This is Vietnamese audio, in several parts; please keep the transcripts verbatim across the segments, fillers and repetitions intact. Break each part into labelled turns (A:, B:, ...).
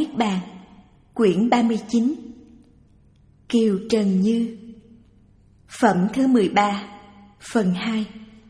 A: Niết Bàn, quyển ba mươi chín, Kiều Trần Như, phẩm thứ mười ba, phần hai.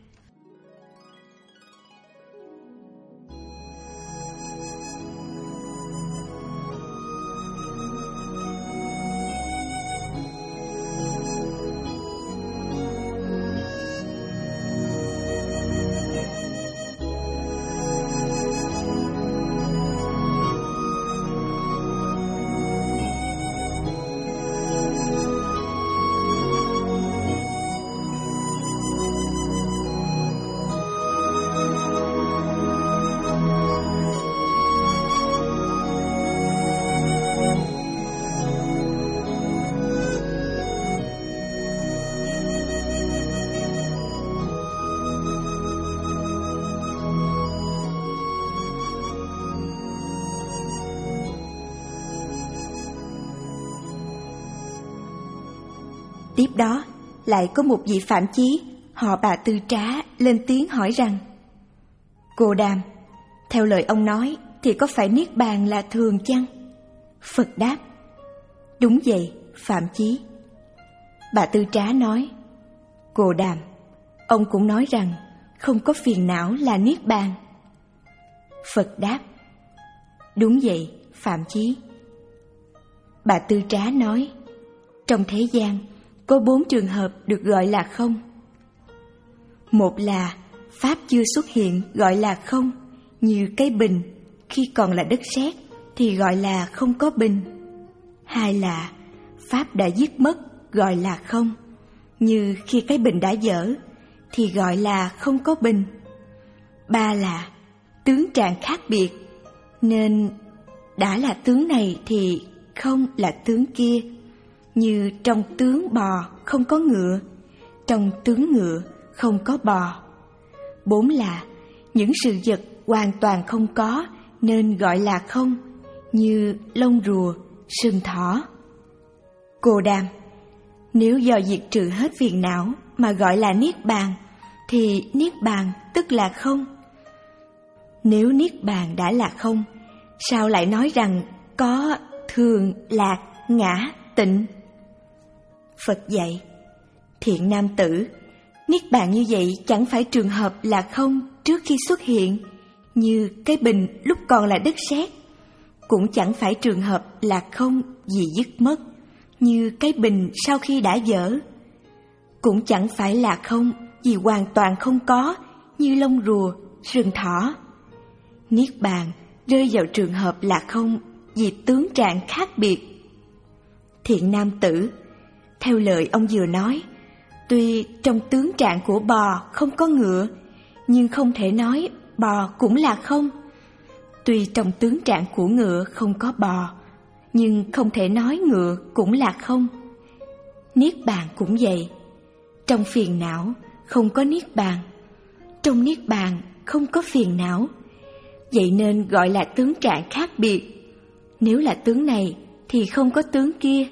A: Tiếp đó, lại có một vị phạm chí, họ Bà Tư Trá, lên tiếng hỏi rằng: Cô Đàm, theo lời ông nói thì có phải Niết Bàn là thường chăng? Phật đáp: Đúng vậy, phạm chí. Bà Tư Trá nói: Cô Đàm, ông cũng nói rằng không có phiền não là Niết Bàn. Phật đáp: Đúng vậy, phạm chí. Bà Tư Trá nói: Trong thế gian có bốn trường hợp được gọi là không. Một là Pháp chưa xuất hiện gọi là không, như cái bình, khi còn là đất sét thì gọi là không có bình. Hai là Pháp đã dứt mất gọi là không, như khi cái bình đã dở thì gọi là không có bình. Ba là tướng trạng khác biệt, nên đã là tướng này thì không là tướng kia, như trong tướng bò không có ngựa, trong tướng ngựa không có bò. Bốn là những sự vật hoàn toàn không có nên gọi là không, như lông rùa, sừng thỏ. Cô Đàm, nếu do diệt trừ hết phiền não mà gọi là Niết Bàn, thì Niết Bàn tức là không. Nếu Niết Bàn đã là không, sao lại nói rằng có thường, lạc, ngã, tịnh? Phật dạy: Thiện nam tử, Niết Bàn như vậy chẳng phải trường hợp là không trước khi xuất hiện, như cái bình lúc còn là đất sét, cũng chẳng phải trường hợp là không vì dứt mất, như cái bình sau khi đã dở, cũng chẳng phải là không vì hoàn toàn không có, như lông rùa, sừng thỏ. Niết Bàn rơi vào trường hợp là không vì tướng trạng khác biệt. Thiện nam tử, theo lời ông vừa nói, tuy trong tướng trạng của bò không có ngựa, nhưng không thể nói bò cũng là không. Tuy trong tướng trạng của ngựa không có bò, nhưng không thể nói ngựa cũng là không. Niết Bàn cũng vậy. Trong phiền não không có Niết Bàn, trong Niết Bàn không có phiền não. Vậy nên gọi là tướng trạng khác biệt. Nếu là tướng này thì không có tướng kia.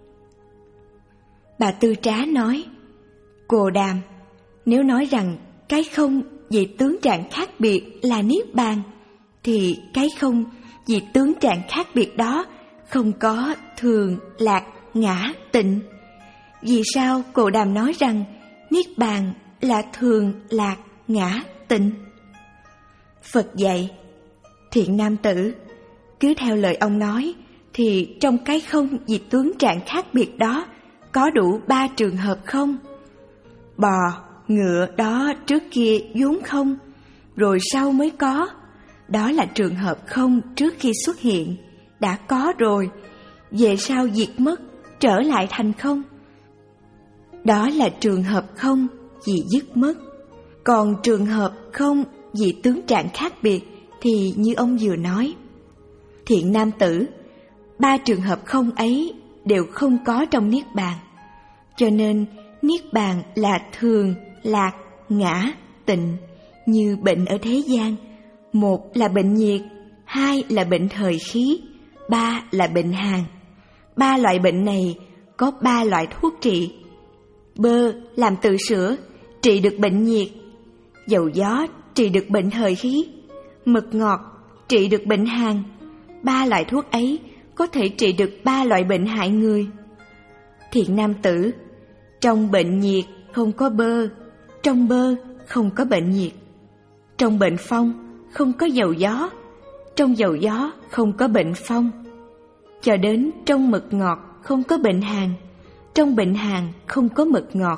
A: Bà Tư Trá nói: Cô Đàm, nếu nói rằng cái không vì tướng trạng khác biệt là Niết Bàn, thì cái không vì tướng trạng khác biệt đó không có thường, lạc, ngã, tịnh. Vì sao cô Đàm nói rằng Niết Bàn là thường, lạc, ngã, tịnh? Phật dạy: Thiện nam tử, cứ theo lời ông nói thì trong cái không vì tướng trạng khác biệt đó có đủ ba trường hợp không. Bò, ngựa đó trước kia vốn không, rồi sau mới có. Đó là trường hợp không trước khi xuất hiện, đã có rồi, về sau diệt mất, trở lại thành không. Đó là trường hợp không vì dứt mất. Còn trường hợp không vì tướng trạng khác biệt thì như ông vừa nói. Thiện nam tử, ba trường hợp không ấy đều không có trong Niết Bàn. Cho nên Niết Bàn là thường, lạc, ngã, tịnh, như bệnh ở thế gian. Một là bệnh nhiệt, hai là bệnh thời khí, ba là bệnh hàn. Ba loại bệnh này có ba loại thuốc trị. Bơ làm từ sữa, trị được bệnh nhiệt. Dầu gió trị được bệnh thời khí. Mật ngọt trị được bệnh hàn. ba loại thuốc ấy có thể trị được ba loại bệnh hại người. Thiện nam tử, trong bệnh nhiệt không có bơ, trong bơ không có bệnh nhiệt, trong bệnh phong không có dầu gió, trong dầu gió không có bệnh phong, cho đến trong mật ngọt không có bệnh hàn, trong bệnh hàn không có mật ngọt.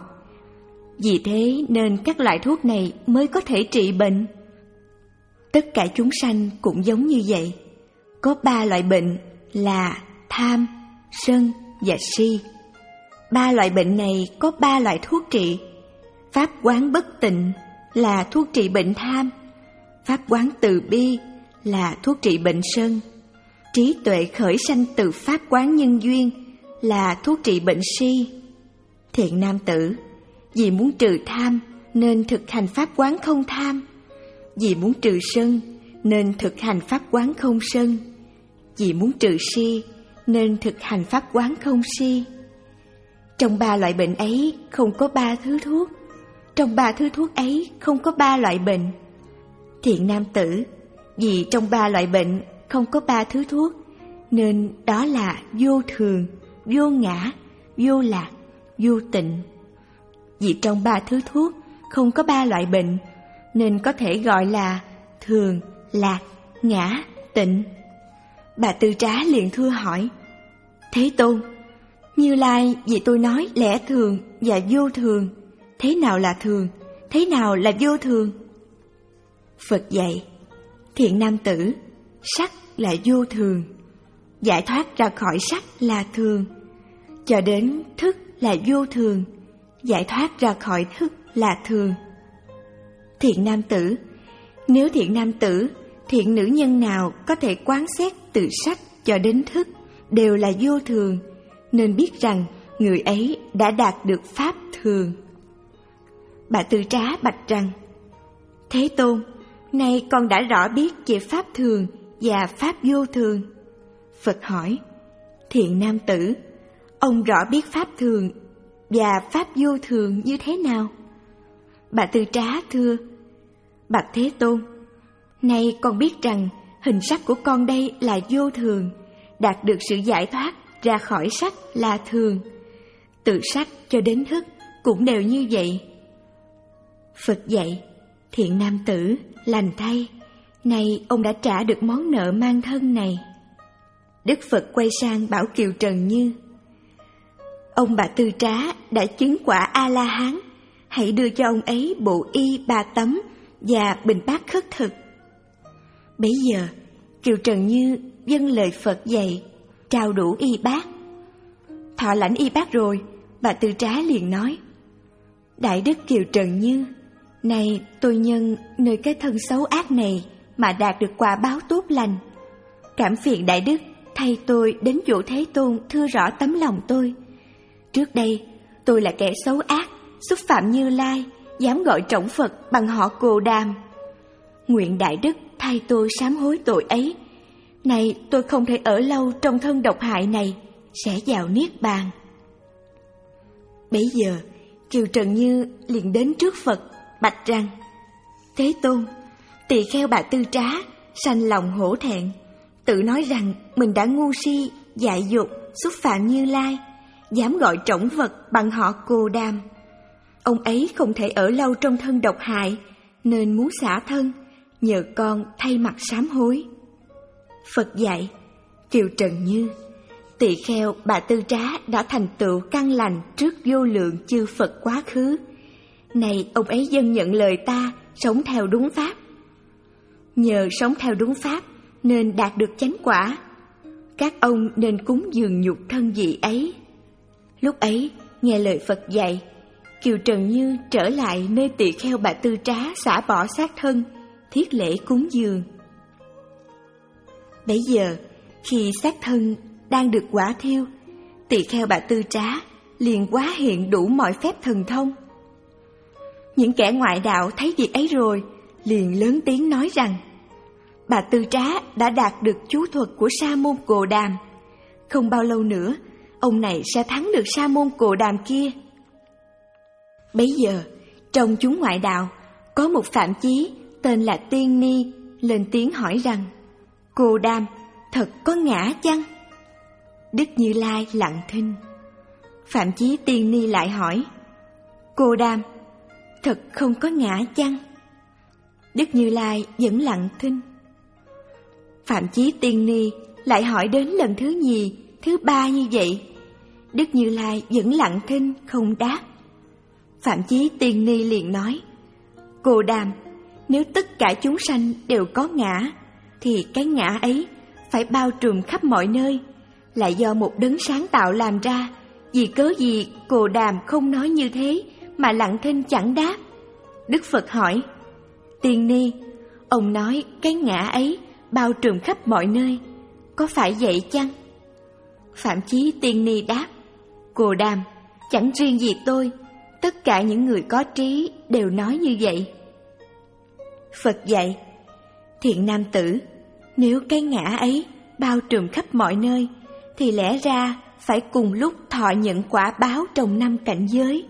A: Vì thế nên các loại thuốc này mới có thể trị bệnh. Tất cả chúng sanh cũng giống như vậy. Có ba loại bệnh là tham, sân và si. Ba loại bệnh này có ba loại thuốc trị. Pháp quán bất tịnh là thuốc trị bệnh tham, pháp quán từ bi là thuốc trị bệnh sân, trí tuệ khởi sanh từ pháp quán nhân duyên là thuốc trị bệnh si. Thiện nam tử, vì muốn trừ tham nên thực hành pháp quán không tham, vì muốn trừ sân nên thực hành pháp quán không sân, vì muốn trừ si nên thực hành pháp quán không si. Trong ba loại bệnh ấy không có ba thứ thuốc, trong ba thứ thuốc ấy không có ba loại bệnh. Thiện nam tử, vì trong ba loại bệnh không có ba thứ thuốc, nên đó là vô thường, vô ngã, vô lạc, vô tịnh. Vì trong ba thứ thuốc không có ba loại bệnh, nên có thể gọi là thường, lạc, ngã, tịnh. Bà Tư Trá liền thưa hỏi: Thế Tôn, Như Lai vì tôi nói lẽ thường và vô thường, thế nào là thường, thế nào là vô thường? Phật dạy: Thiện nam tử, sắc là vô thường, giải thoát ra khỏi sắc là thường, cho đến thức là vô thường, giải thoát ra khỏi thức là thường. Thiện nam tử, nếu thiện nam tử, thiện nữ nhân nào có thể quán xét từ sắc cho đến thức đều là vô thường, nên biết rằng người ấy đã đạt được pháp thường. Bà Tư Trá bạch rằng: Thế Tôn, nay con đã rõ biết về pháp thường và pháp vô thường. Phật hỏi: Thiện nam tử, ông rõ biết pháp thường và pháp vô thường như thế nào? Bà Tư Trá thưa: Bạch Thế Tôn, nay con biết rằng hình sắc của con đây là vô thường, đạt được sự giải thoát ra khỏi sắc là thường, từ sắc cho đến thức cũng đều như vậy. Phật dạy: Thiện nam tử, lành thay, nay ông đã trả được món nợ mang thân này. Đức Phật quay sang bảo Kiều Trần Như: Ông bà Tư Trá đã chứng quả A-la-hán, hãy đưa cho ông ấy bộ y ba tấm và bình bát khất thực. Bấy giờ Kiều Trần Như vâng lời Phật dạy, trao đủ y bát. Thọ lãnh y bát rồi, bà Tư Trá liền nói: Đại đức Kiều Trần Như, này tôi nhân nơi cái thân xấu ác này mà đạt được quả báo tốt lành. Cảm phiền đại đức thay tôi đến chỗ Thế Tôn thưa rõ tấm lòng tôi. Trước đây tôi là kẻ xấu ác, xúc phạm Như Lai, dám gọi trọng Phật bằng họ Cồ Đàm. Nguyện đại đức thay tôi sám hối tội ấy. Này tôi không thể ở lâu trong thân độc hại này, sẽ vào niết bàn. Bấy giờ Kiều Trần Như liền đến trước Phật bạch rằng: Thế Tôn, tỳ kheo bà Tư Trá sanh lòng hổ thẹn, tự nói rằng mình đã ngu si, dại dột, xúc phạm Như Lai, dám gọi trọng vật bằng họ Cồ Đàm. Ông ấy không thể ở lâu trong thân độc hại, nên muốn xả thân, nhờ con thay mặt sám hối. Phật dạy: Kiều Trần Như, tỳ kheo bà Tư Trá đã thành tựu căn lành trước vô lượng chư Phật quá khứ. Này ông ấy dâng nhận lời ta, sống theo đúng pháp. Nhờ sống theo đúng pháp nên đạt được chánh quả. Các ông nên cúng dường nhục thân vị ấy. Lúc ấy nghe lời Phật dạy, Kiều Trần Như trở lại nơi tỳ kheo bà Tư Trá xả bỏ xác thân, thiết lễ cúng dường. Bấy giờ khi xác thân đang được quả thiêu, tỳ kheo bà Tư Trá liền hóa hiện đủ mọi phép thần thông. Những kẻ ngoại đạo thấy việc ấy rồi liền lớn tiếng nói rằng: Bà Tư Trá đã đạt được chú thuật của Sa môn Cồ Đàm. Không bao lâu nữa, ông này sẽ thắng được Sa môn Cồ Đàm kia. Bấy giờ, trong chúng ngoại đạo, có một phạm chí tên là Tiên Ni lên tiếng hỏi rằng: Cồ Đàm, thật có ngã chăng? Đức Như Lai lặng thinh. Phạm Chí Tiên Ni lại hỏi, Cô Đàm, thật không có ngã chăng? Đức Như Lai vẫn lặng thinh. Phạm Chí Tiên Ni lại hỏi đến lần thứ nhì, thứ ba như vậy. Đức Như Lai vẫn lặng thinh không đáp. Phạm Chí Tiên Ni liền nói, Cô Đàm, nếu tất cả chúng sanh đều có ngã, thì cái ngã ấy phải bao trùm khắp mọi nơi, là do một đấng sáng tạo làm ra. Vì cớ gì Cô Đàm không nói như thế mà lặng thinh chẳng đáp? Đức Phật hỏi, Tiên Ni, ông nói cái ngã ấy bao trùm khắp mọi nơi, có phải vậy chăng? Phạm Chí Tiên Ni đáp, Cô Đàm, chẳng riêng gì tôi, tất cả những người có trí đều nói như vậy. Phật dạy, thiện nam tử, nếu cái ngã ấy bao trùm khắp mọi nơi, thì lẽ ra phải cùng lúc thọ nhận quả báo trong năm cảnh giới.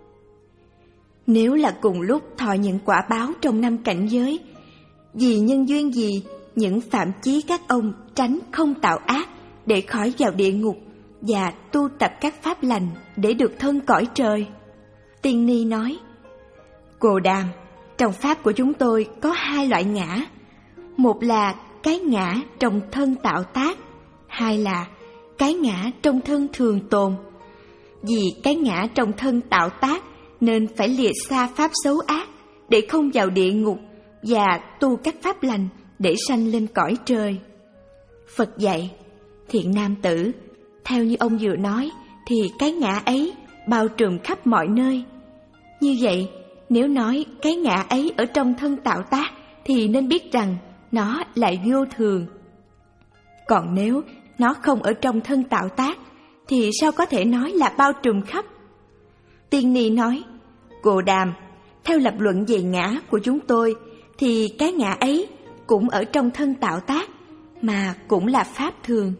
A: Nếu là cùng lúc thọ nhận quả báo trong năm cảnh giới, vì nhân duyên gì những phạm chí các ông tránh không tạo ác để khỏi vào địa ngục và tu tập các pháp lành để được thân cõi trời? Tiên Ni nói, Cô Đàm, trong pháp của chúng tôi có hai loại ngã. Một là cái ngã trong thân tạo tác, hai là cái ngã trong thân thường tồn. Vì cái ngã trong thân tạo tác nên phải lìa xa pháp xấu ác để không vào địa ngục và tu các pháp lành để sanh lên cõi trời. Phật dạy, thiện nam tử, theo như ông vừa nói thì cái ngã ấy bao trùm khắp mọi nơi. Như vậy, nếu nói cái ngã ấy ở trong thân tạo tác thì nên biết rằng nó là vô thường. Còn nếu nó không ở trong thân tạo tác thì sao có thể nói là bao trùm khắp? Tiên Ni nói, Cô Đàm, theo lập luận về ngã của chúng tôi thì cái ngã ấy cũng ở trong thân tạo tác, mà cũng là pháp thường.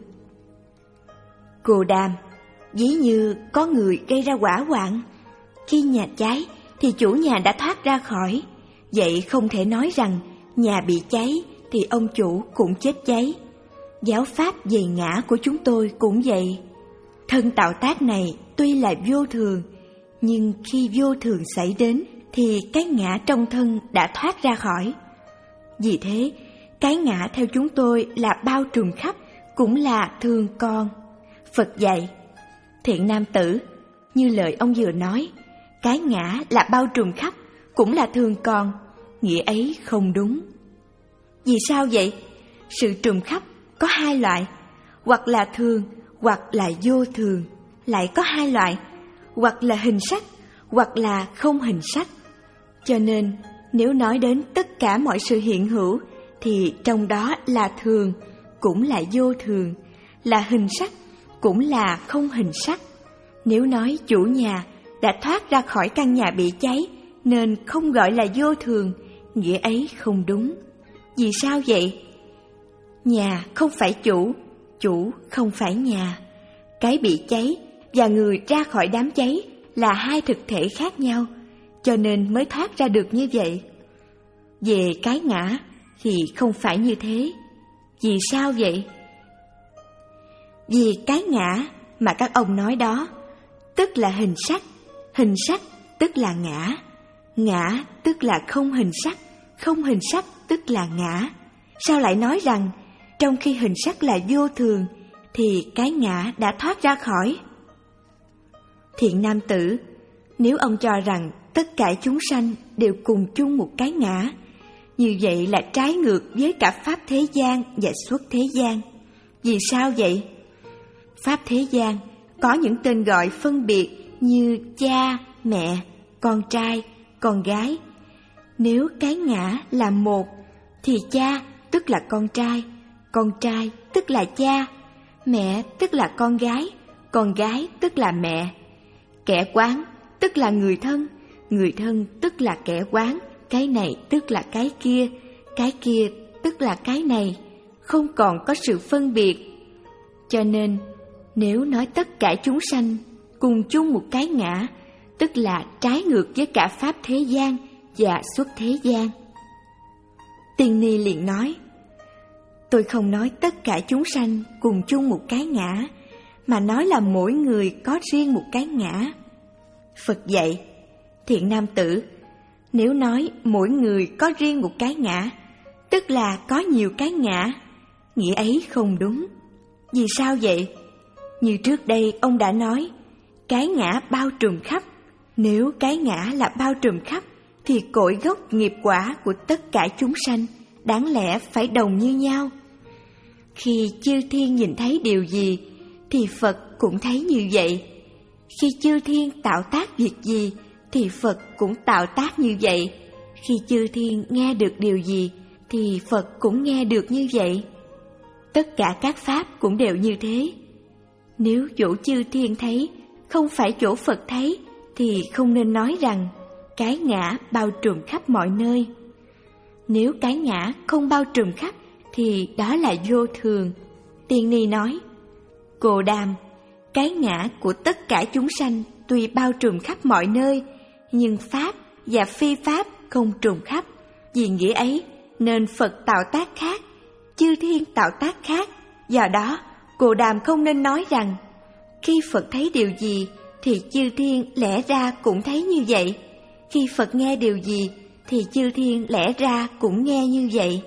A: Cô Đàm, ví như có người gây ra hỏa hoạn, khi nhà cháy thì chủ nhà đã thoát ra khỏi, vậy không thể nói rằng nhà bị cháy thì ông chủ cũng chết cháy. Giáo pháp về ngã của chúng tôi cũng vậy. Thân tạo tác này tuy là vô thường, nhưng khi vô thường xảy đến thì cái ngã trong thân đã thoát ra khỏi. Vì thế, cái ngã theo chúng tôi là bao trùm khắp, cũng là thường con. Phật dạy, thiện nam tử, như lời ông vừa nói, cái ngã là bao trùm khắp, cũng là thường con, nghĩa ấy không đúng. Vì sao vậy? Sự trùm khắp có hai loại, hoặc là thường, hoặc là vô thường, lại có hai loại, hoặc là hình sắc, hoặc là không hình sắc. Cho nên, nếu nói đến tất cả mọi sự hiện hữu, thì trong đó là thường, cũng là vô thường, là hình sắc, cũng là không hình sắc. Nếu nói chủ nhà đã thoát ra khỏi căn nhà bị cháy, nên không gọi là vô thường, nghĩa ấy không đúng. Vì sao vậy? Nhà không phải chủ, chủ không phải nhà. Cái bị cháy và người ra khỏi đám cháy là hai thực thể khác nhau, cho nên mới thoát ra được như vậy. Về cái ngã thì không phải như thế. Vì sao vậy? Vì cái ngã mà các ông nói đó, tức là hình sắc, hình sắc tức là ngã, ngã tức là không hình sắc, không hình sắc tức là ngã. Sao lại nói rằng trong khi hình sắc là vô thường thì cái ngã đã thoát ra khỏi? Thiện nam tử, nếu ông cho rằng tất cả chúng sanh đều cùng chung một cái ngã, như vậy là trái ngược với cả pháp thế gian và xuất thế gian. Vì sao vậy? Pháp thế gian có những tên gọi phân biệt như cha, mẹ, con trai, con gái. Nếu cái ngã là một, thì cha tức là con trai, con trai tức là cha, mẹ tức là con gái, con gái tức là mẹ. Kẻ quán tức là người thân, người thân tức là kẻ quán, cái này tức là cái kia, cái kia tức là cái này, không còn có sự phân biệt. Cho nên, nếu nói tất cả chúng sanh cùng chung một cái ngã, tức là trái ngược với cả pháp thế gian và xuất thế gian. Tiên Ni liền nói, tôi không nói tất cả chúng sanh cùng chung một cái ngã, mà nói là mỗi người có riêng một cái ngã. Phật dạy, thiện nam tử, nếu nói mỗi người có riêng một cái ngã, tức là có nhiều cái ngã, nghĩa ấy không đúng. Vì sao vậy? Như trước đây ông đã nói, cái ngã bao trùm khắp. Nếu cái ngã là bao trùm khắp, thì cội gốc nghiệp quả của tất cả chúng sanh đáng lẽ phải đồng như nhau. Khi chư thiên nhìn thấy điều gì, thì Phật cũng thấy như vậy. Khi chư thiên tạo tác việc gì, thì Phật cũng tạo tác như vậy. Khi chư thiên nghe được điều gì, thì Phật cũng nghe được như vậy. Tất cả các pháp cũng đều như thế. Nếu chỗ chư thiên thấy không phải chỗ Phật thấy, thì không nên nói rằng cái ngã bao trùm khắp mọi nơi. Nếu cái ngã không bao trùm khắp, thì đó là vô thường. Tiên Ni nói, Cồ Đàm, cái ngã của tất cả chúng sanh tuy bao trùm khắp mọi nơi, nhưng pháp và phi pháp không trùng khắp. Vì nghĩa ấy nên Phật tạo tác khác, chư thiên tạo tác khác. Do đó, Cồ Đàm không nên nói rằng khi Phật thấy điều gì thì chư thiên lẽ ra cũng thấy như vậy. Khi Phật nghe điều gì thì chư thiên lẽ ra cũng nghe như vậy.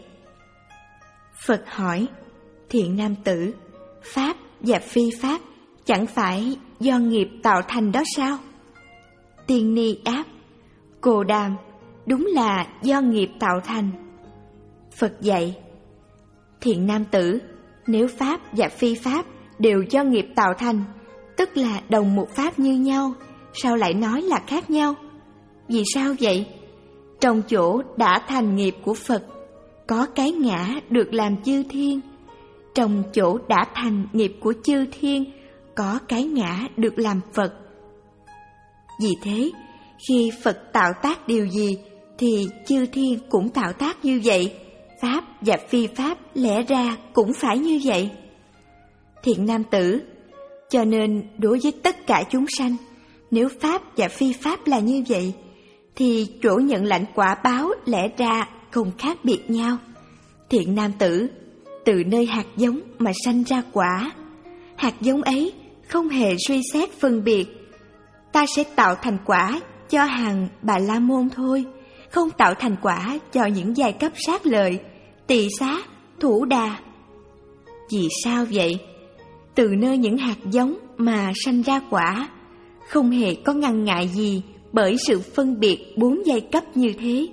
A: Phật hỏi, thiện nam tử, pháp và phi pháp chẳng phải do nghiệp tạo thành đó sao? Tiên Ni đáp, Cồ Đàm, đúng là do nghiệp tạo thành. Phật dạy, thiện nam tử, nếu pháp và phi pháp đều do nghiệp tạo thành, tức là đồng một pháp như nhau, sao lại nói là khác nhau? Vì sao vậy? Trong chỗ đã thành nghiệp của Phật, có cái ngã được làm chư thiên. Trong chỗ đã thành nghiệp của chư thiên, có cái ngã được làm Phật. Vì thế, khi Phật tạo tác điều gì, thì chư thiên cũng tạo tác như vậy. Pháp và phi pháp lẽ ra cũng phải như vậy. Thiện nam tử, cho nên đối với tất cả chúng sanh, nếu pháp và phi pháp là như vậy, thì chỗ nhận lãnh quả báo lẽ ra không khác biệt nhau. Thiện nam tử, từ nơi hạt giống mà sanh ra quả. Hạt giống ấy không hề suy xét phân biệt. Ta sẽ tạo thành quả cho hàng Bà La Môn thôi, không tạo thành quả cho những giai cấp sát lợi, tỳ xá, thủ đà. Vì sao vậy? Từ nơi những hạt giống mà sanh ra quả, không hề có ngăn ngại gì bởi sự phân biệt bốn giai cấp như thế.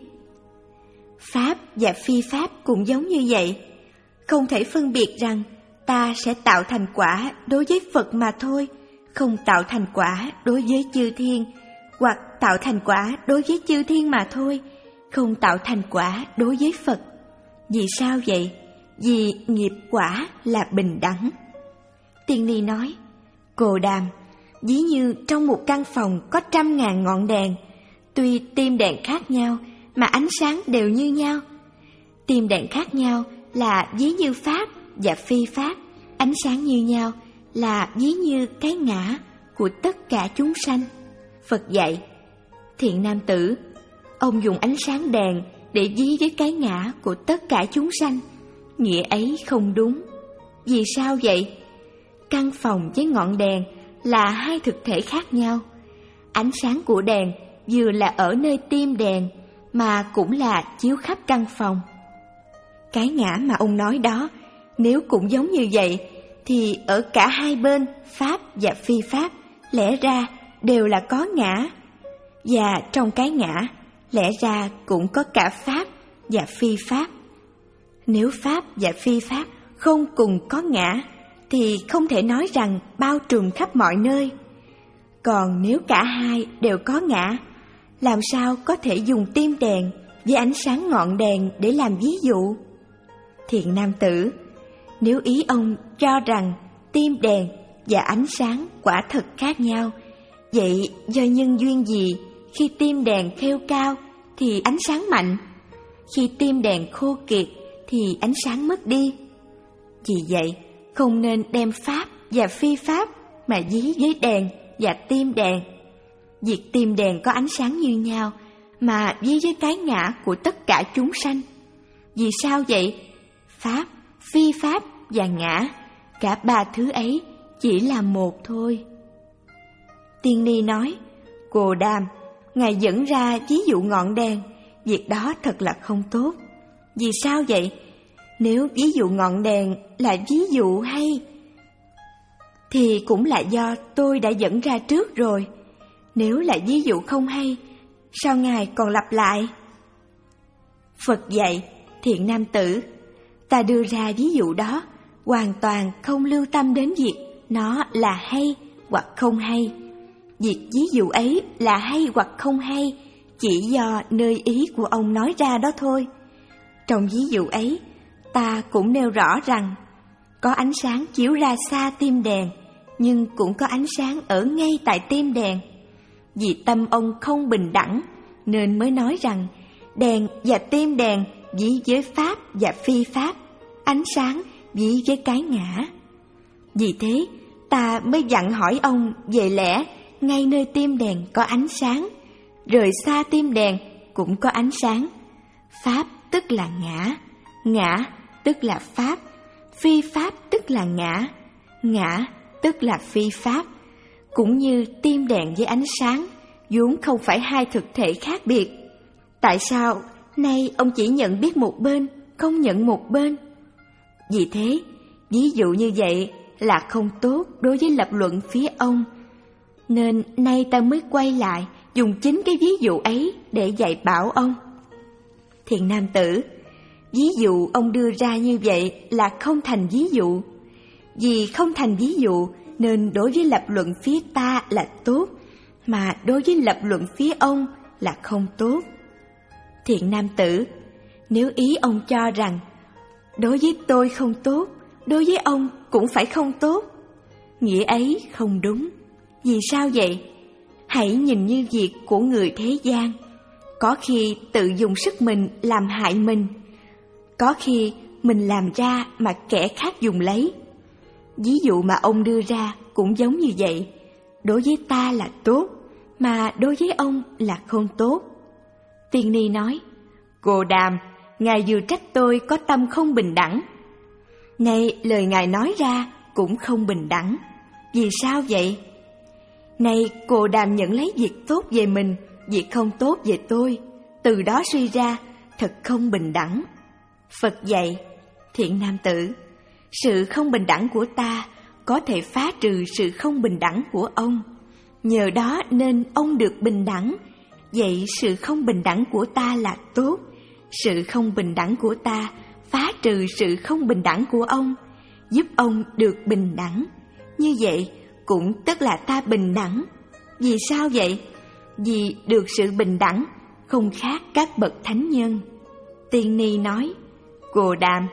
A: Pháp và phi pháp cũng giống như vậy. Không thể phân biệt rằng ta sẽ tạo thành quả đối với Phật mà thôi, không tạo thành quả đối với chư thiên, hoặc tạo thành quả đối với chư thiên mà thôi, không tạo thành quả đối với Phật. Vì sao vậy? Vì nghiệp quả là bình đẳng. Tiên Ni nói, Cồ Đàm, ví như trong một căn phòng có trăm ngàn ngọn đèn, tuy tim đèn khác nhau mà ánh sáng đều như nhau. Tim đèn khác nhau là ví như pháp và phi pháp, ánh sáng như nhau là ví như cái ngã của tất cả chúng sanh. Phật dạy, thiện nam tử, ông dùng ánh sáng đèn để ví với cái ngã của tất cả chúng sanh, nghĩa ấy không đúng. Vì sao vậy? Căn phòng với ngọn đèn là hai thực thể khác nhau. Ánh sáng của đèn vừa là ở nơi tim đèn mà cũng là chiếu khắp căn phòng. Cái ngã mà ông nói đó, nếu cũng giống như vậy, thì ở cả hai bên pháp và phi pháp lẽ ra đều là có ngã. Và trong cái ngã lẽ ra cũng có cả pháp và phi pháp. Nếu pháp và phi pháp không cùng có ngã, thì không thể nói rằng bao trùm khắp mọi nơi. Còn nếu cả hai đều có ngã, làm sao có thể dùng tim đèn với ánh sáng ngọn đèn để làm ví dụ? Thiện nam tử, nếu ý ông cho rằng tim đèn và ánh sáng quả thật khác nhau, vậy do nhân duyên gì khi tim đèn khêu cao thì ánh sáng mạnh, khi tim đèn khô kiệt thì ánh sáng mất đi? Vì vậy, không nên đem pháp và phi pháp mà ví với đèn và tim đèn. Việc tim đèn có ánh sáng như nhau mà ví với cái ngã của tất cả chúng sanh. Vì sao vậy? Pháp phi pháp và ngã, cả ba thứ ấy chỉ là một thôi. Tiên Ni nói, Cô Đàm, Ngài dẫn ra ví dụ ngọn đèn, việc đó thật là không tốt. Vì sao vậy? Nếu ví dụ ngọn đèn là ví dụ hay, thì cũng là do tôi đã dẫn ra trước rồi. Nếu là ví dụ không hay, sao Ngài còn lặp lại? Phật dạy, thiện nam tử, ta đưa ra ví dụ đó hoàn toàn không lưu tâm đến việc nó là hay hoặc không hay. Việc ví dụ ấy là hay hoặc không hay chỉ do nơi ý của ông nói ra đó thôi. Trong ví dụ ấy, ta cũng nêu rõ rằng có ánh sáng chiếu ra xa tim đèn, nhưng cũng có ánh sáng ở ngay tại tim đèn. Vì tâm ông không bình đẳng, nên mới nói rằng đèn và tim đèn ví với pháp và phi pháp, ánh sáng ví với cái ngã. Vì thế, ta mới dặn hỏi ông về lẽ ngay nơi tim đèn có ánh sáng, rời xa tim đèn cũng có ánh sáng. Pháp tức là ngã, ngã tức là pháp, phi pháp tức là ngã, ngã tức là phi pháp. Cũng như tim đèn với ánh sáng vốn không phải hai thực thể khác biệt. Tại sao nay ông chỉ nhận biết một bên, không nhận một bên? Vì thế, ví dụ như vậy là không tốt đối với lập luận phía ông. Nên nay ta mới quay lại dùng chính cái ví dụ ấy để dạy bảo ông. Thiện nam tử, ví dụ ông đưa ra như vậy là không thành ví dụ. Vì không thành ví dụ nên đối với lập luận phía ta là tốt, mà đối với lập luận phía ông là không tốt. Thiện nam tử, nếu ý ông cho rằng đối với tôi không tốt, đối với ông cũng phải không tốt, nghĩa ấy không đúng. Vì sao vậy? Hãy nhìn như việc của người thế gian. Có khi tự dùng sức mình làm hại mình, có khi mình làm ra mà kẻ khác dùng lấy. Ví dụ mà ông đưa ra cũng giống như vậy. Đối với ta là tốt, mà đối với ông là không tốt. Tiên Ni nói, Cô Đàm, Ngài vừa trách tôi có tâm không bình đẳng. Nay lời Ngài nói ra cũng không bình đẳng. Vì sao vậy? Nay Cô Đàm nhận lấy việc tốt về mình, việc không tốt về tôi, từ đó suy ra thật không bình đẳng. Phật dạy, thiện nam tử, sự không bình đẳng của ta có thể phá trừ sự không bình đẳng của ông. Nhờ đó nên ông được bình đẳng. Vậy sự không bình đẳng của ta là tốt. Sự không bình đẳng của ta phá trừ sự không bình đẳng của ông, giúp ông được bình đẳng. Như vậy cũng tức là ta bình đẳng. Vì sao vậy? Vì được sự bình đẳng không khác các bậc thánh nhân. Tiên Ni nói, Cô Đàm,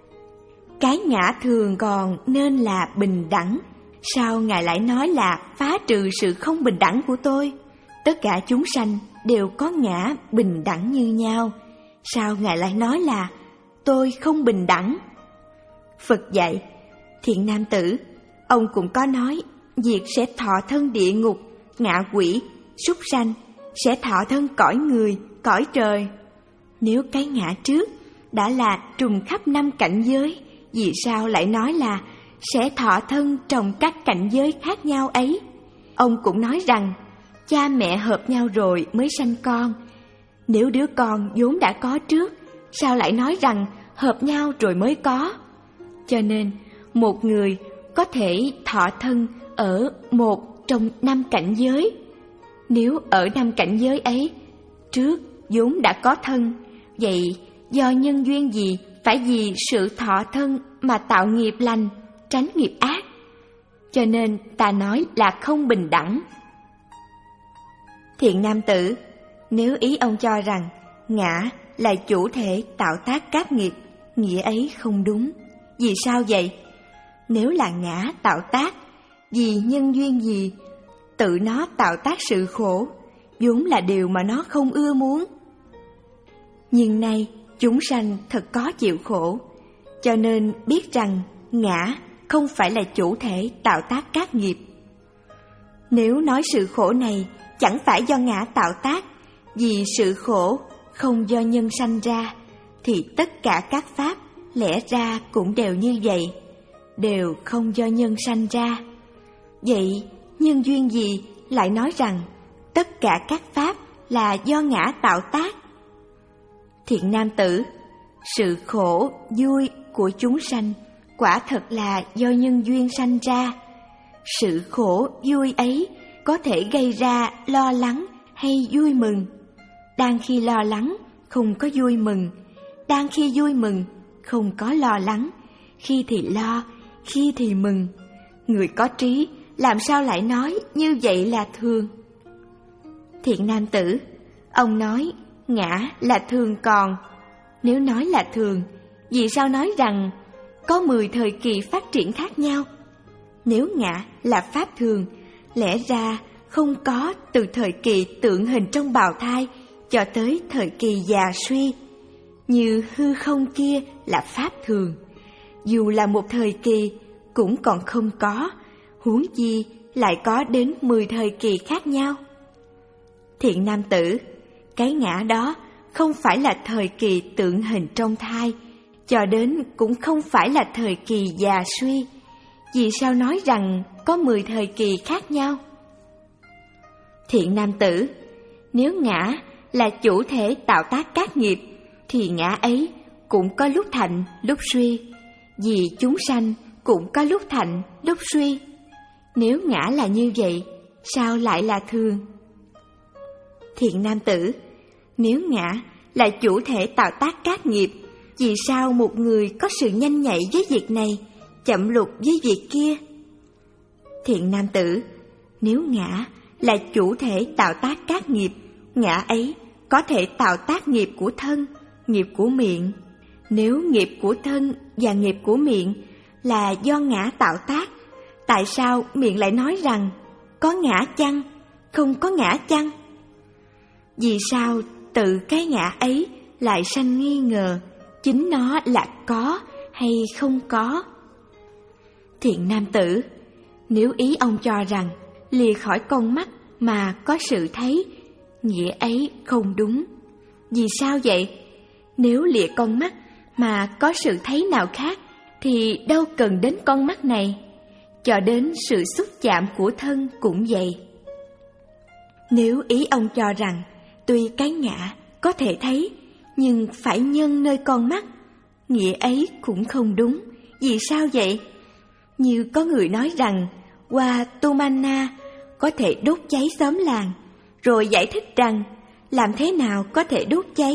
A: cái ngã thường còn nên là bình đẳng. Sao Ngài lại nói là phá trừ sự không bình đẳng của tôi? Tất cả chúng sanh đều có ngã bình đẳng như nhau. Sao Ngài lại nói là tôi không bình đẳng? Phật dạy, thiện nam tử, ông cũng có nói việc sẽ thọ thân địa ngục, ngạ quỷ, súc sanh, sẽ thọ thân cõi người, cõi trời. Nếu cái ngã trước đã là trùng khắp năm cảnh giới, vì sao lại nói là sẽ thọ thân trong các cảnh giới khác nhau ấy? Ông cũng nói rằng cha mẹ hợp nhau rồi mới sanh con. Nếu đứa con vốn đã có trước, sao lại nói rằng hợp nhau rồi mới có? Cho nên một người có thể thọ thân ở một trong năm cảnh giới. Nếu ở năm cảnh giới ấy trước vốn đã có thân, vậy do nhân duyên gì phải vì sự thọ thân mà tạo nghiệp lành, tránh nghiệp ác? Cho nên ta nói là không bình đẳng. Thiện nam tử, nếu ý ông cho rằng ngã là chủ thể tạo tác các nghiệp, nghĩa ấy không đúng. Vì sao vậy? Nếu là ngã tạo tác, vì nhân duyên gì, tự nó tạo tác sự khổ, vốn là điều mà nó không ưa muốn. Nhưng nay chúng sanh thật có chịu khổ, cho nên biết rằng ngã không phải là chủ thể tạo tác các nghiệp. Nếu nói sự khổ này chẳng phải do ngã tạo tác, vì sự khổ không do nhân sanh ra, thì tất cả các pháp lẽ ra cũng đều như vậy, đều không do nhân sanh ra. Vậy nhân duyên gì lại nói rằng tất cả các pháp là do ngã tạo tác? Thiện nam tử, sự khổ, vui của chúng sanh quả thật là do nhân duyên sanh ra. Sự khổ, vui ấy có thể gây ra lo lắng hay vui mừng. Đang khi lo lắng, không có vui mừng. Đang khi vui mừng, không có lo lắng. Khi thì lo, khi thì mừng. Người có trí làm sao lại nói như vậy là thường? Thiện nam tử, ông nói ngã là thường còn. Nếu nói là thường, vì sao nói rằng có mười thời kỳ phát triển khác nhau? Nếu ngã là pháp thường, lẽ ra không có từ thời kỳ tượng hình trong bào thai cho tới thời kỳ già suy. Như hư không kia là pháp thường, dù là một thời kỳ cũng còn không có, huống chi lại có đến mười thời kỳ khác nhau. Thiện nam tử, cái ngã đó không phải là thời kỳ tượng hình trong thai, cho đến cũng không phải là thời kỳ già suy. Vì sao nói rằng có mười thời kỳ khác nhau? Thiện nam tử, nếu ngã là chủ thể tạo tác các nghiệp, thì ngã ấy cũng có lúc thạnh, lúc suy. Vì chúng sanh cũng có lúc thạnh, lúc suy. Nếu ngã là như vậy, sao lại là thường? Thiện nam tử, nếu ngã là chủ thể tạo tác các nghiệp, vì sao một người có sự nhanh nhạy với việc này, chậm lục với việc kia? Thiện nam tử, nếu ngã là chủ thể tạo tác các nghiệp, ngã ấy có thể tạo tác nghiệp của thân, nghiệp của miệng. Nếu nghiệp của thân và nghiệp của miệng là do ngã tạo tác, tại sao miệng lại nói rằng có ngã chăng, không có ngã chăng? Vì sao tự cái ngã ấy lại sanh nghi ngờ chính nó là có hay không có? Thiện nam tử, nếu ý ông cho rằng lìa khỏi con mắt mà có sự thấy, nghĩa ấy không đúng. Vì sao vậy? Nếu lìa con mắt mà có sự thấy nào khác, thì đâu cần đến con mắt này. Cho đến sự xúc chạm của thân cũng vậy. Nếu ý ông cho rằng tuy cái ngã có thể thấy, nhưng phải nhân nơi con mắt, nghĩa ấy cũng không đúng. Vì sao vậy? Như có người nói rằng Hoa Tumana có thể đốt cháy xóm làng, rồi giải thích rằng làm thế nào có thể đốt cháy,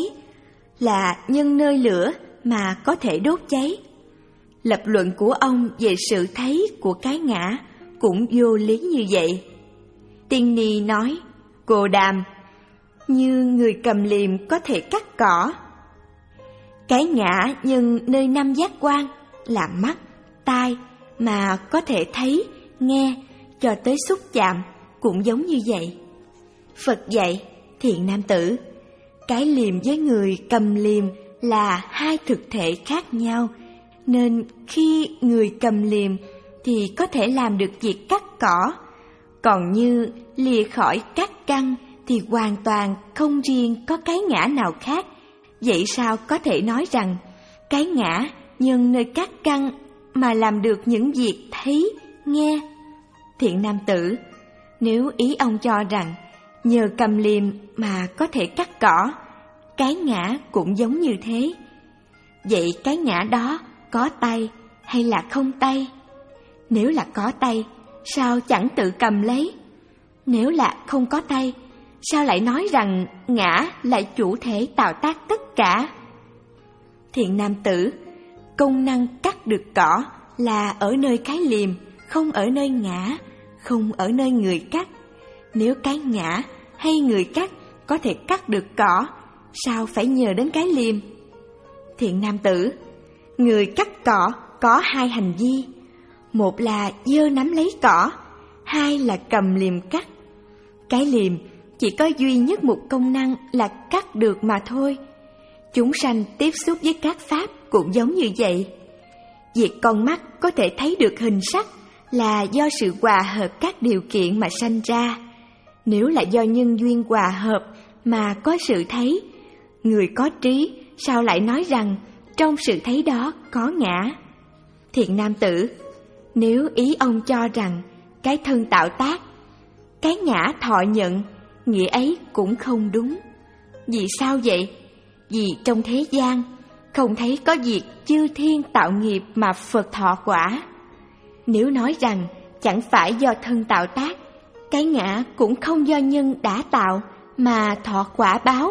A: là nhân nơi lửa mà có thể đốt cháy. Lập luận của ông về sự thấy của cái ngã cũng vô lý như vậy. Tiên Ni nói, Cô Đàm, như người cầm liềm có thể cắt cỏ. Cái ngã nhân nơi năm giác quan là mắt, tai mà có thể thấy, nghe, cho tới xúc chạm cũng giống như vậy. Phật dạy, thiện nam tử, cái liềm với người cầm liềm là hai thực thể khác nhau, nên khi người cầm liềm thì có thể làm được việc cắt cỏ, còn như lìa khỏi các căn thì hoàn toàn không riêng có cái ngã nào khác. Vậy sao có thể nói rằng cái ngã nhân nơi các căn mà làm được những việc thấy, nghe? Thiện nam tử, nếu ý ông cho rằng nhờ cầm liềm mà có thể cắt cỏ, cái ngã cũng giống như thế. Vậy cái ngã đó có tay hay là không tay? Nếu là có tay, sao chẳng tự cầm lấy? Nếu là không có tay, sao lại nói rằng ngã là chủ thể tạo tác tất cả? Thiện nam tử, công năng cắt được cỏ là ở nơi cái liềm, không ở nơi ngã, không ở nơi người cắt. Nếu cái ngã hay người cắt có thể cắt được cỏ, sao phải nhờ đến cái liềm? Thiện nam tử, người cắt cỏ có hai hành vi. Một là giơ nắm lấy cỏ, hai là cầm liềm cắt. Cái liềm chỉ có duy nhất một công năng là cắt được mà thôi. Chúng sanh tiếp xúc với các pháp cũng giống như vậy. Việc con mắt có thể thấy được hình sắc là do sự hòa hợp các điều kiện mà sanh ra. Nếu là do nhân duyên hòa hợp mà có sự thấy, người có trí sao lại nói rằng trong sự thấy đó có ngã. Thiện nam tử, nếu ý ông cho rằng cái thân tạo tác, cái ngã thọ nhận, nghĩa ấy cũng không đúng. Vì sao vậy? Vì trong thế gian không thấy có việc chư thiên tạo nghiệp mà Phật thọ quả. Nếu nói rằng chẳng phải do thân tạo tác, cái ngã cũng không do nhân đã tạo mà thọ quả báo.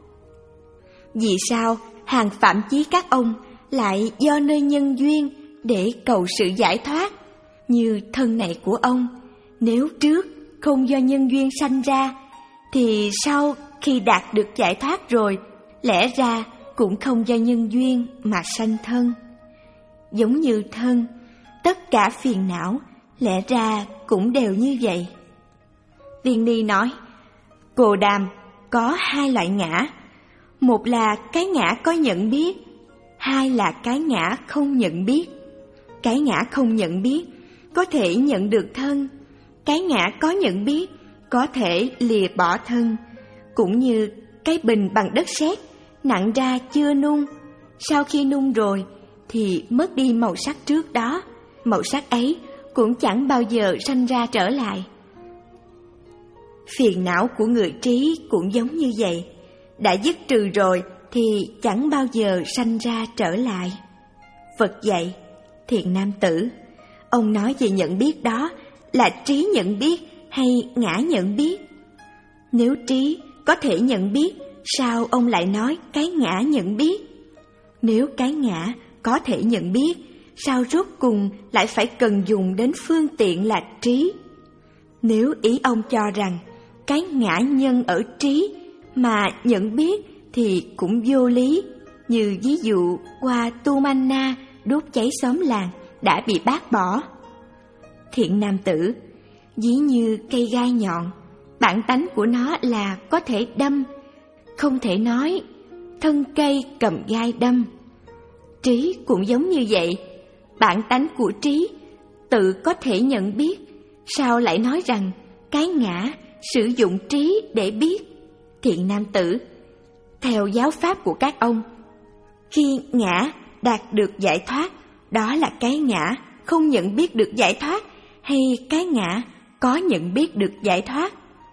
A: Vì sao hàng phạm chí các ông lại do nơi nhân duyên để cầu sự giải thoát? Như thân này của ông, nếu trước không do nhân duyên sanh ra, thì sau khi đạt được giải thoát rồi, lẽ ra cũng không do nhân duyên mà sanh thân. Giống như thân, tất cả phiền não lẽ ra cũng đều như vậy. Tiên Ni nói, Cồ Đàm, có hai loại ngã. Một là cái ngã có nhận biết, hai là cái ngã không nhận biết. Cái ngã không nhận biết có thể nhận được thân, cái ngã có nhận biết có thể lìa bỏ thân. Cũng như cái bình bằng đất sét, nặng ra chưa nung, sau khi nung rồi thì mất đi màu sắc trước đó, màu sắc ấy cũng chẳng bao giờ sanh ra trở lại. Phiền não của người trí cũng giống như vậy, đã dứt trừ rồi thì chẳng bao giờ sanh ra trở lại. Phật dạy, thiện nam tử, ông nói về nhận biết đó là trí nhận biết hay ngã nhận biết? Nếu trí có thể nhận biết, sao ông lại nói cái ngã nhận biết? Nếu cái ngã có thể nhận biết, sao rốt cùng lại phải cần dùng đến phương tiện là trí? Nếu ý ông cho rằng cái ngã nhân ở trí mà nhận biết thì cũng vô lý, như ví dụ qua tu manna đốt cháy xóm làng đã bị bác bỏ. Thiện nam tử, ví như cây gai nhọn, bản tánh của nó là có thể đâm, không thể nói thân cây cầm gai đâm. Trí cũng giống như vậy, bản tánh của trí tự có thể nhận biết, sao lại nói rằng cái ngã sử dụng trí để biết? Thiện nam tử, theo giáo pháp của các ông, khi ngã đạt được giải thoát, đó là cái ngã không nhận biết được giải thoát hay cái ngã có nhận biết được giải thoát?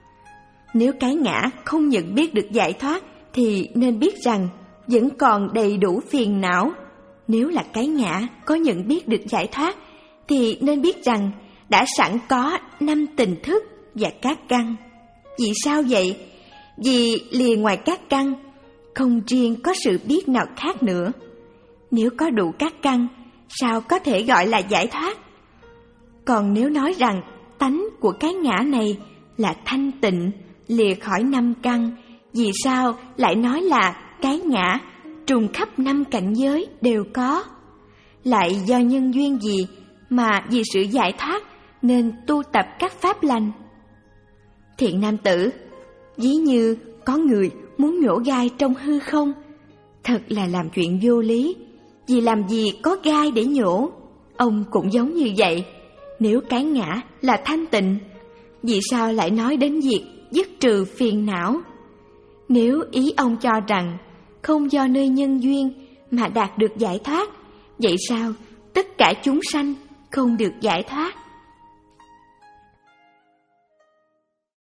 A: Nếu cái ngã không nhận biết được giải thoát thì nên biết rằng vẫn còn đầy đủ phiền não. Nếu là cái ngã có nhận biết được giải thoát thì nên biết rằng đã sẵn có năm tình thức và các căn. Vì sao vậy? Vì lìa ngoài các căn, không riêng có sự biết nào khác nữa. Nếu có đủ các căn, sao có thể gọi là giải thoát? Còn nếu nói rằng tánh của cái ngã này là thanh tịnh, lìa khỏi năm căn, vì sao lại nói là cái ngã trùng khắp năm cảnh giới đều có? Lại do nhân duyên gì mà vì sự giải thoát nên tu tập các pháp lành? Thiện nam tử, ví như có người muốn nhổ gai trong hư không, thật là làm chuyện vô lý, vì làm gì có gai để nhổ. Ông cũng giống như vậy, nếu cái ngã là thanh tịnh, vì sao lại nói đến việc dứt trừ phiền não? Nếu ý ông cho rằng không do nơi nhân duyên mà đạt được giải thoát, vậy sao tất cả chúng sanh không được giải thoát?